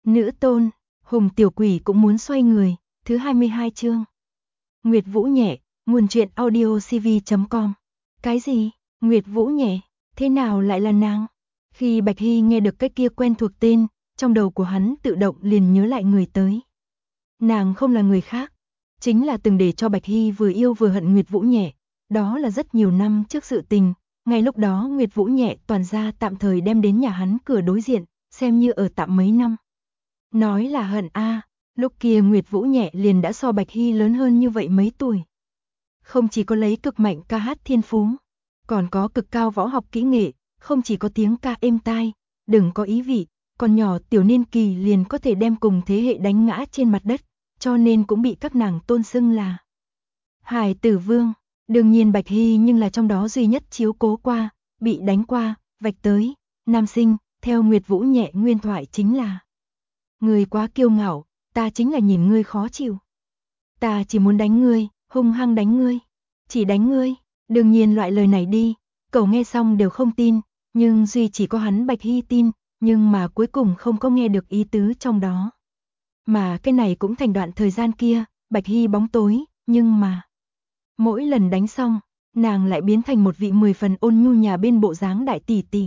Nữ tôn, Hùng tiểu quỷ cũng muốn xoay người, thứ 22 chương. Nguyệt Vũ Nhẹ, nguồn truyện audio cv.com. Cái gì? Nguyệt Vũ Nhẹ, thế nào lại là nàng? Khi Bạch Hy nghe được cái kia quen thuộc tên, trong đầu của hắn tự động liền nhớ lại người tới. Nàng không là người khác, chính là từng để cho Bạch Hy vừa yêu vừa hận Nguyệt Vũ Nhẹ, đó là rất nhiều năm trước sự tình. Ngay lúc đó Nguyệt Vũ Nhẹ toàn gia tạm thời đem đến nhà hắn cửa đối diện, xem như ở tạm mấy năm. Nói là hận a, lúc kia Nguyệt Vũ Nhẹ liền đã so Bạch Hy lớn hơn như vậy mấy tuổi. Không chỉ có lấy cực mạnh ca hát thiên phú, còn có cực cao võ học kỹ nghệ, không chỉ có tiếng ca êm tai, đừng có ý vị, còn nhỏ tiểu niên kỳ liền có thể đem cùng thế hệ đánh ngã trên mặt đất, cho nên cũng bị các nàng tôn xưng là Hải Tử Vương. Đương nhiên Bạch Hy nhưng là trong đó duy nhất chiếu cố qua, bị đánh qua, vạch tới, nam sinh, theo Nguyệt Vũ Nhẹ nguyên thoại chính là: ngươi quá kiêu ngạo, ta chính là nhìn ngươi khó chịu. Ta chỉ muốn đánh ngươi, hung hăng đánh ngươi, chỉ đánh ngươi. Đương nhiên loại lời này đi, cậu nghe xong đều không tin, nhưng duy chỉ có hắn Bạch Hy tin, nhưng mà cuối cùng không có nghe được ý tứ trong đó. Mà cái này cũng thành đoạn thời gian kia, Bạch Hy bóng tối, nhưng mà mỗi lần đánh xong, nàng lại biến thành một vị 10 phần ôn nhu nhà bên bộ dáng đại tỷ tỷ.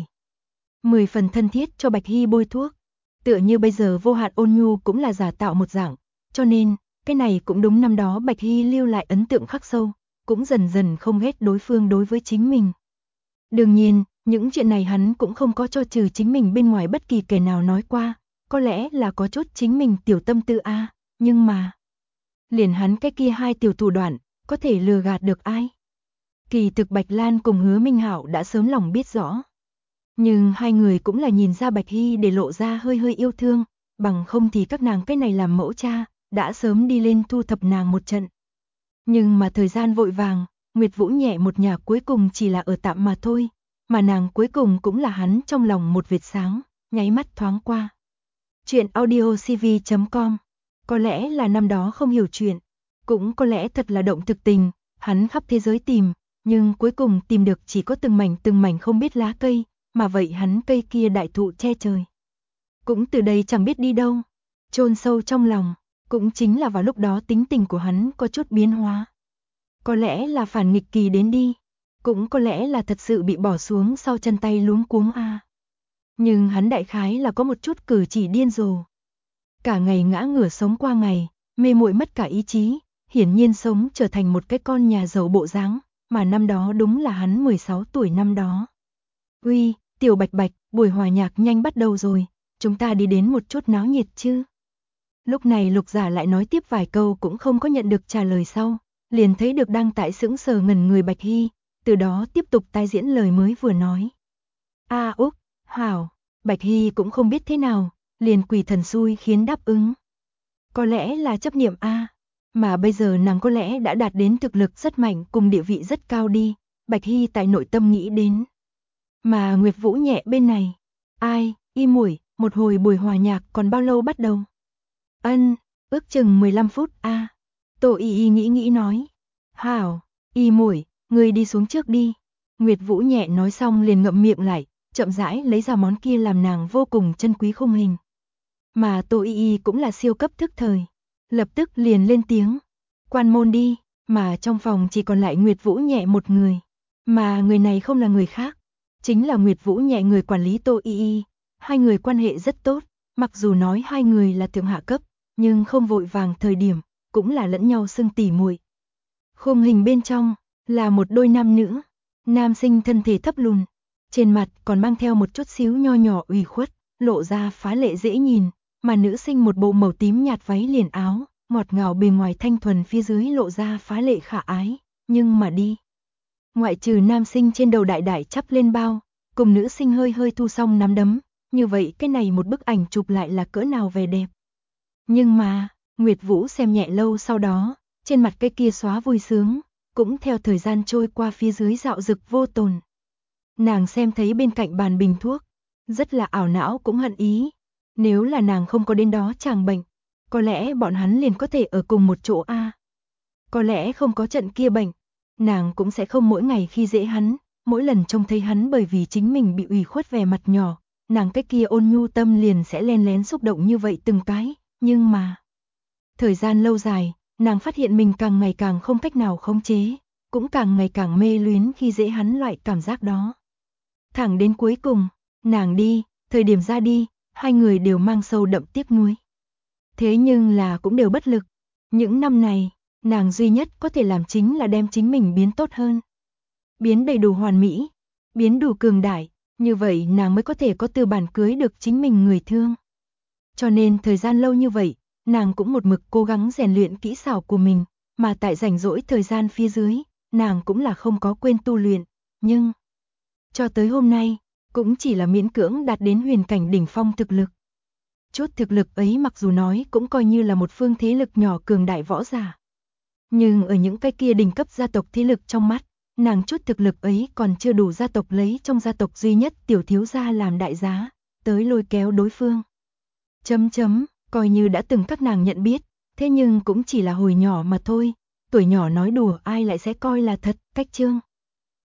10 phần thân thiết cho Bạch Hy bôi thuốc. Tựa như bây giờ vô hạn ôn nhu cũng là giả tạo một dạng, cho nên, cái này cũng đúng năm đó Bạch Hy lưu lại ấn tượng khắc sâu, cũng dần dần không ghét đối phương đối với chính mình. Đương nhiên, những chuyện này hắn cũng không có cho trừ chính mình bên ngoài bất kỳ kẻ nào nói qua, có lẽ là có chút chính mình tiểu tâm tư a, nhưng mà liền hắn cái kia hai tiểu thủ đoạn, có thể lừa gạt được ai? Kỳ thực Bạch Lan cùng Hứa Minh Hạo đã sớm lòng biết rõ. Nhưng hai người cũng là nhìn ra Bạch Hy để lộ ra hơi hơi yêu thương, bằng không thì các nàng cái này làm mẫu cha, đã sớm đi lên thu thập nàng một trận. Nhưng mà thời gian vội vàng, Nguyệt Vũ Nhẹ một nhà cuối cùng chỉ là ở tạm mà thôi, mà nàng cuối cùng cũng là hắn trong lòng một vệt sáng, nháy mắt thoáng qua. Chuyện audio cv.com. Có lẽ là năm đó không hiểu chuyện, cũng có lẽ thật là động thực tình, hắn khắp thế giới tìm, nhưng cuối cùng tìm được chỉ có từng mảnh không biết lá cây, mà vậy hắn cây kia đại thụ che trời. Cũng từ đây chẳng biết đi đâu, chôn sâu trong lòng, cũng chính là vào lúc đó tính tình của hắn có chút biến hóa. Có lẽ là phản nghịch kỳ đến đi, cũng có lẽ là thật sự bị bỏ xuống sau chân tay luống cuống a. Nhưng hắn đại khái là có một chút cử chỉ điên rồ. Cả ngày ngã ngửa sống qua ngày, mê muội mất cả ý chí, hiển nhiên sống trở thành một cái con nhà giàu bộ dáng, mà năm đó đúng là hắn 16 tuổi năm đó. Uy, Tiểu Bạch Bạch, buổi hòa nhạc nhanh bắt đầu rồi, chúng ta đi đến một chút náo nhiệt chứ. Lúc này Lục Giả lại nói tiếp vài câu cũng không có nhận được trả lời sau, liền thấy được đang tại sững sờ ngẩn người Bạch Hy, từ đó tiếp tục tái diễn lời mới vừa nói. A Úc, hảo, Bạch Hy cũng không biết thế nào, liền quỷ thần xui khiến đáp ứng. Có lẽ là chấp niệm a, mà bây giờ nàng có lẽ đã đạt đến thực lực rất mạnh cùng địa vị rất cao đi, Bạch Hy tại nội tâm nghĩ đến. Mà Nguyệt Vũ Nhẹ bên này, ai, y muội, một hồi buổi hòa nhạc còn bao lâu bắt đầu? Ân, ước chừng 15 phút a. Tô Y nghĩ nói. Hảo, y muội, ngươi đi xuống trước đi. Nguyệt Vũ Nhẹ nói xong liền ngậm miệng lại, chậm rãi lấy ra món kia làm nàng vô cùng chân quý khung hình. Mà Tô Y cũng là siêu cấp thức thời, lập tức liền lên tiếng. Quan môn đi, mà trong phòng chỉ còn lại Nguyệt Vũ Nhẹ một người. Mà người này không là người khác, chính là Nguyệt Vũ Nhẹ người quản lý Tô Y. Hai người quan hệ rất tốt, mặc dù nói hai người là thượng hạ cấp, nhưng không vội vàng thời điểm, cũng là lẫn nhau xưng tỉ muội. Khung hình bên trong là một đôi nam nữ, nam sinh thân thể thấp lùn, trên mặt còn mang theo một chút xíu nho nhỏ ủy khuất, lộ ra phá lệ dễ nhìn, mà nữ sinh một bộ màu tím nhạt váy liền áo, ngọt ngào bề ngoài thanh thuần phía dưới lộ ra phá lệ khả ái, nhưng mà đi. Ngoại trừ nam sinh trên đầu đại đại chắp lên bao, cùng nữ sinh hơi hơi thu xong nắm đấm, như vậy cái này một bức ảnh chụp lại là cỡ nào vẻ đẹp. Nhưng mà, Nguyệt Vũ xem nhẹ lâu sau đó, trên mặt cái kia xóa vui sướng, cũng theo thời gian trôi qua phía dưới dạo dực vô tồn. Nàng xem thấy bên cạnh bàn bình thuốc, rất là ảo não cũng hận ý. Nếu là nàng không có đến đó chàng bệnh, có lẽ bọn hắn liền có thể ở cùng một chỗ a. Có lẽ không có trận kia bệnh, nàng cũng sẽ không mỗi ngày khi dễ hắn, mỗi lần trông thấy hắn bởi vì chính mình bị ủy khuất vẻ mặt nhỏ, nàng cái kia ôn nhu tâm liền sẽ len lén xúc động như vậy từng cái, nhưng mà thời gian lâu dài, nàng phát hiện mình càng ngày càng không cách nào khống chế, cũng càng ngày càng mê luyến khi dễ hắn loại cảm giác đó. Thẳng đến cuối cùng, nàng đi, thời điểm ra đi, hai người đều mang sâu đậm tiếc nuối. Thế nhưng là cũng đều bất lực. Những năm này, nàng duy nhất có thể làm chính là đem chính mình biến tốt hơn. Biến đầy đủ hoàn mỹ, biến đủ cường đại, như vậy nàng mới có thể có tư bản cưới được chính mình người thương. Cho nên thời gian lâu như vậy, nàng cũng một mực cố gắng rèn luyện kỹ xảo của mình, mà tại rảnh rỗi thời gian phía dưới, nàng cũng là không có quên tu luyện, nhưng cho tới hôm nay, cũng chỉ là miễn cưỡng đạt đến huyền cảnh đỉnh phong thực lực. Chút thực lực ấy mặc dù nói cũng coi như là một phương thế lực nhỏ cường đại võ giả. Nhưng ở những cái kia đỉnh cấp gia tộc thế lực trong mắt, nàng chút thực lực ấy còn chưa đủ gia tộc lấy trong gia tộc duy nhất tiểu thiếu gia làm đại giá, tới lôi kéo đối phương. Coi như đã từng các nàng nhận biết, thế nhưng cũng chỉ là hồi nhỏ mà thôi, tuổi nhỏ nói đùa ai lại sẽ coi là thật, cách chương.